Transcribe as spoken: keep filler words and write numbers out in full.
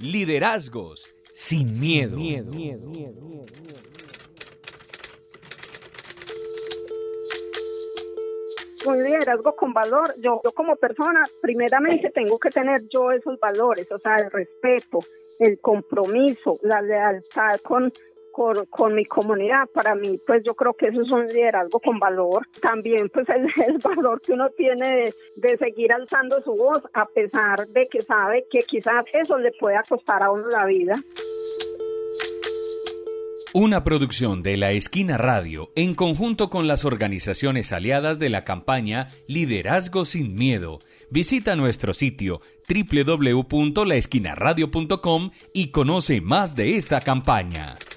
Liderazgos sin miedo. Sin miedo. Un liderazgo con valor, yo, yo como persona, primeramente tengo que tener yo esos valores, o sea, el respeto, el compromiso, la lealtad con, con, con mi comunidad. Para mí, pues yo creo que eso es un liderazgo con valor. También, pues el, el valor que uno tiene de, de seguir alzando su voz, a pesar de que sabe que quizás eso le pueda costar a uno la vida. Una producción de La Esquina Radio en conjunto con las organizaciones aliadas de la campaña Liderazgo sin Miedo. Visita nuestro sitio doble u doble u doble u punto la esquina radio punto com y conoce más de esta campaña.